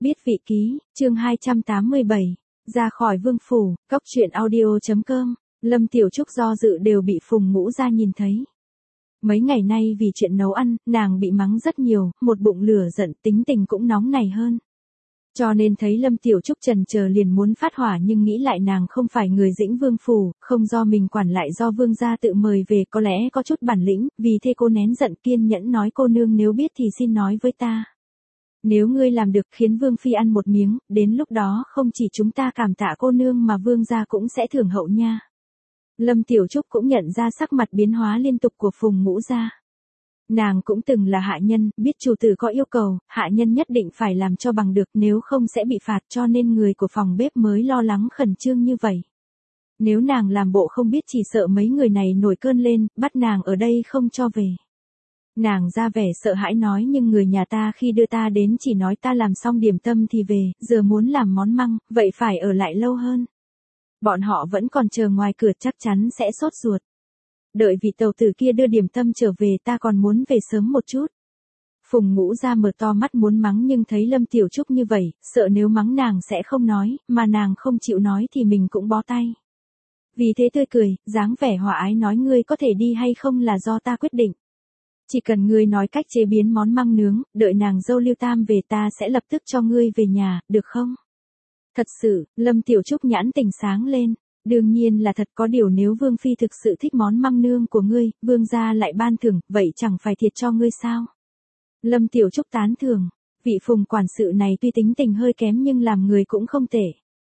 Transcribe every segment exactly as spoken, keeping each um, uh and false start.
Biết vị ký, chương hai trăm tám mươi bảy, ra khỏi vương phủ, cốc truyện audio.com, Lâm Tiểu Trúc do dự đều bị Phùng Ngũ Gia nhìn thấy. Mấy ngày nay vì chuyện nấu ăn, nàng bị mắng rất nhiều, một bụng lửa giận, tính tình cũng nóng này hơn. Cho nên thấy Lâm Tiểu Trúc chần chờ liền muốn phát hỏa, nhưng nghĩ lại nàng không phải người Dĩnh Vương phủ, không do mình quản lại do vương gia tự mời về, có lẽ có chút bản lĩnh, vì thế cô nén giận kiên nhẫn nói: cô nương nếu biết thì xin nói với ta. Nếu ngươi làm được khiến vương phi ăn một miếng, đến lúc đó không chỉ chúng ta cảm tạ cô nương mà vương gia cũng sẽ thưởng hậu nha. Lâm Tiểu Trúc cũng nhận ra sắc mặt biến hóa liên tục của Phùng Ngũ Gia. Nàng cũng từng là hạ nhân, biết chủ tử có yêu cầu, hạ nhân nhất định phải làm cho bằng được, nếu không sẽ bị phạt, cho nên người của phòng bếp mới lo lắng khẩn trương như vậy. Nếu nàng làm bộ không biết chỉ sợ mấy người này nổi cơn lên, bắt nàng ở đây không cho về. Nàng ra vẻ sợ hãi nói: nhưng người nhà ta khi đưa ta đến chỉ nói ta làm xong điểm tâm thì về, giờ muốn làm món măng, vậy phải ở lại lâu hơn. Bọn họ vẫn còn chờ ngoài cửa, chắc chắn sẽ sốt ruột. Đợi vị tàu tử kia đưa điểm tâm trở về, ta còn muốn về sớm một chút. Phùng Ngũ Gia mở to mắt muốn mắng, nhưng thấy Lâm Tiểu Trúc như vậy, sợ nếu mắng nàng sẽ không nói, mà nàng không chịu nói thì mình cũng bó tay. Vì thế tươi cười, dáng vẻ hòa ái nói: ngươi có thể đi hay không là do ta quyết định. Chỉ cần ngươi nói cách chế biến món măng nướng, đợi nàng dâu Lưu Tam về ta sẽ lập tức cho ngươi về nhà, được không? Thật sự, Lâm Tiểu Trúc nhãn tình sáng lên. Đương nhiên là thật, có điều nếu vương phi thực sự thích món măng nương của ngươi, vương gia lại ban thưởng, vậy chẳng phải thiệt cho ngươi sao? Lâm Tiểu Trúc tán thưởng, vị Phùng quản sự này tuy tính tình hơi kém nhưng làm người cũng không tệ.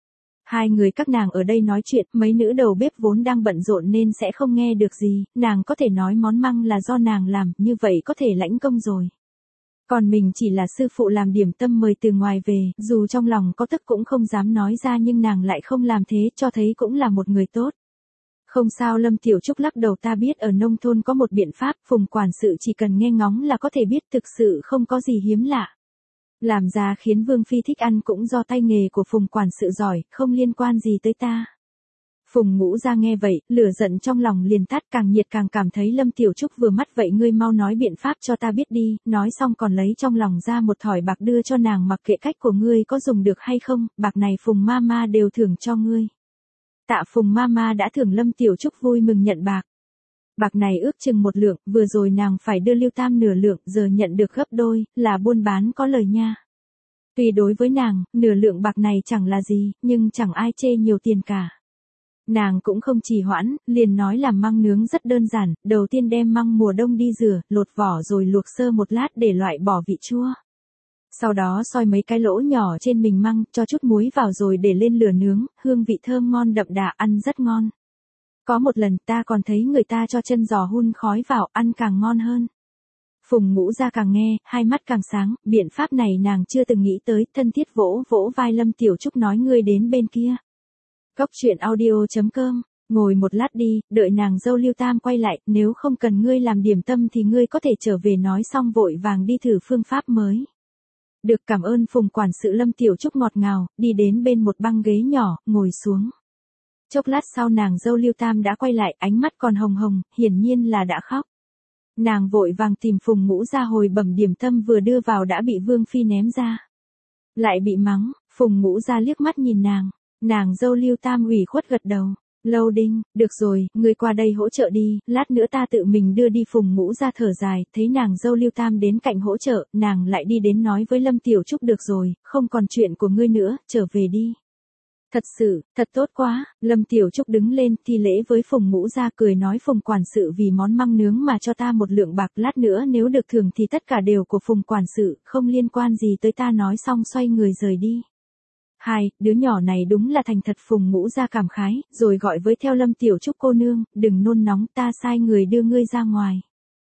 Hai người các nàng ở đây nói chuyện, mấy nữ đầu bếp vốn đang bận rộn nên sẽ không nghe được gì, nàng có thể nói món măng là do nàng làm, như vậy có thể lãnh công rồi. Còn mình chỉ là sư phụ làm điểm tâm mời từ ngoài về, dù trong lòng có tức cũng không dám nói ra, nhưng nàng lại không làm thế, cho thấy cũng là một người tốt. Không sao, Lâm Tiểu Trúc lắc đầu, ta biết ở nông thôn có một biện pháp, Phùng quản sự chỉ cần nghe ngóng là có thể biết, thực sự không có gì hiếm lạ. Làm ra khiến vương phi thích ăn cũng do tay nghề của Phùng quản sự giỏi, không liên quan gì tới ta. Phùng Ngũ Gia nghe vậy, lửa giận trong lòng liền tắt, càng nhiệt càng cảm thấy Lâm Tiểu Trúc vừa mắt, vậy ngươi mau nói biện pháp cho ta biết đi, nói xong còn lấy trong lòng ra một thỏi bạc đưa cho nàng, mặc kệ cách của ngươi có dùng được hay không, bạc này Phùng Mama đều thưởng cho ngươi. Tạ Phùng Mama đã thưởng. Lâm Tiểu Trúc vui mừng nhận bạc. Bạc này ước chừng một lượng, vừa rồi nàng phải đưa Lưu Tam nửa lượng, giờ nhận được gấp đôi, là buôn bán có lời nha. Tuy đối với nàng, nửa lượng bạc này chẳng là gì, nhưng chẳng ai chê nhiều tiền cả. Nàng cũng không trì hoãn, liền nói làm măng nướng rất đơn giản, đầu tiên đem măng mùa đông đi rửa, lột vỏ rồi luộc sơ một lát để loại bỏ vị chua. Sau đó xoi mấy cái lỗ nhỏ trên mình măng, cho chút muối vào rồi để lên lửa nướng, hương vị thơm ngon đậm đà, ăn rất ngon. Có một lần ta còn thấy người ta cho chân giò hun khói vào, ăn càng ngon hơn. Phùng Ngũ Gia càng nghe, hai mắt càng sáng, biện pháp này nàng chưa từng nghĩ tới, thân thiết vỗ vỗ vai Lâm Tiểu Trúc nói: ngươi đến bên kia. Cốc truyện audio.com, ngồi một lát đi, đợi nàng dâu Lưu Tam quay lại, nếu không cần ngươi làm điểm tâm thì ngươi có thể trở về, nói xong vội vàng đi thử phương pháp mới. Được, cảm ơn Phùng quản sự. Lâm Tiểu Trúc ngọt ngào, đi đến bên một băng ghế nhỏ, ngồi xuống. Chốc lát sau nàng dâu Lưu Tam đã quay lại, ánh mắt còn hồng hồng, hiển nhiên là đã khóc. Nàng vội vàng tìm Phùng Ngũ Gia hồi bẩm điểm tâm vừa đưa vào đã bị vương phi ném ra. Lại bị mắng. Phùng Ngũ Gia liếc mắt nhìn nàng. Nàng dâu Lưu Tam ủy khuất gật đầu. Lâu Đinh, được rồi, ngươi qua đây hỗ trợ đi, lát nữa ta tự mình đưa đi. Phùng Ngũ Gia thở dài, thấy nàng dâu Lưu Tam đến cạnh hỗ trợ, nàng lại đi đến nói với Lâm Tiểu Trúc: được rồi, không còn chuyện của ngươi nữa, trở về đi. Thật sự, thật tốt quá. Lâm Tiểu Trúc đứng lên, thi lễ với Phùng Ngũ Gia, cười nói: Phùng quản sự vì món măng nướng mà cho ta một lượng bạc, lát nữa nếu được thưởng thì tất cả đều của Phùng quản sự, không liên quan gì tới ta. Nói xong xoay người rời đi. Hai, đứa nhỏ này đúng là thành thật. Phùng Ngũ Gia cảm khái, rồi gọi với theo Lâm Tiểu Trúc: cô nương, đừng nôn nóng, ta sai người đưa ngươi ra ngoài.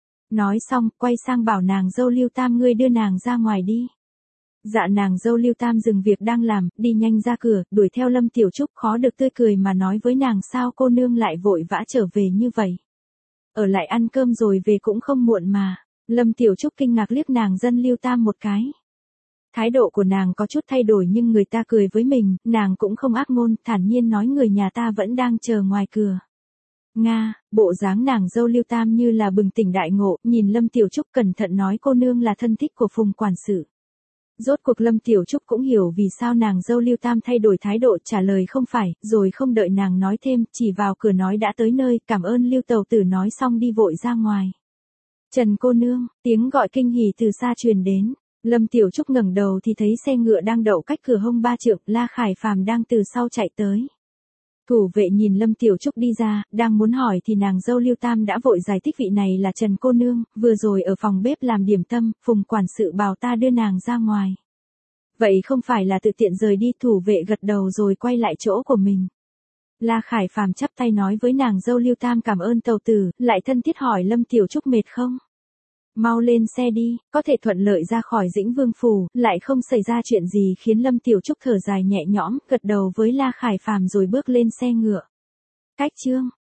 Nói xong, quay sang bảo nàng dâu Lưu Tam: ngươi đưa nàng ra ngoài đi. Dạ. Nàng dâu Lưu Tam dừng việc đang làm, đi nhanh ra cửa, đuổi theo Lâm Tiểu Trúc, khó được tươi cười mà nói với nàng: sao cô nương lại vội vã trở về như vậy? Ở lại ăn cơm rồi về cũng không muộn mà. Lâm Tiểu Trúc kinh ngạc liếc nàng dân Lưu Tam một cái. Thái độ của nàng có chút thay đổi, nhưng người ta cười với mình, nàng cũng không ác ngôn, thản nhiên nói: người nhà ta vẫn đang chờ ngoài cửa. Nga, bộ dáng nàng dâu Lưu Tam như là bừng tỉnh đại ngộ, nhìn Lâm Tiểu Trúc cẩn thận nói: cô nương là thân thích của Phùng quản sự. Rốt cuộc Lâm Tiểu Trúc cũng hiểu vì sao nàng dâu Lưu Tam thay đổi thái độ, trả lời không phải, rồi không đợi nàng nói thêm, chỉ vào cửa nói đã tới nơi, cảm ơn Lưu tàu tử nói xong đi vội ra ngoài. Trần cô nương, tiếng gọi kinh hỉ từ xa truyền đến. Lâm Tiểu Trúc ngẩng đầu thì thấy xe ngựa đang đậu cách cửa hông ba trượng, La Khải Phàm đang từ sau chạy tới. Thủ vệ nhìn Lâm Tiểu Trúc đi ra, đang muốn hỏi thì nàng dâu Lưu Tam đã vội giải thích vị này là Trần cô nương, vừa rồi ở phòng bếp làm điểm tâm, Phùng quản sự bảo ta đưa nàng ra ngoài. Vậy không phải là tự tiện rời đi, thủ vệ gật đầu rồi quay lại chỗ của mình. La Khải Phàm chắp tay nói với nàng dâu Lưu Tam cảm ơn tàu tử, lại thân thiết hỏi Lâm Tiểu Trúc mệt không? Mau lên xe đi, có thể thuận lợi ra khỏi Dĩnh Vương Phủ, lại không xảy ra chuyện gì khiến Lâm Tiểu Trúc thở dài nhẹ nhõm, gật đầu với La Khải Phàm rồi bước lên xe ngựa. Cách chương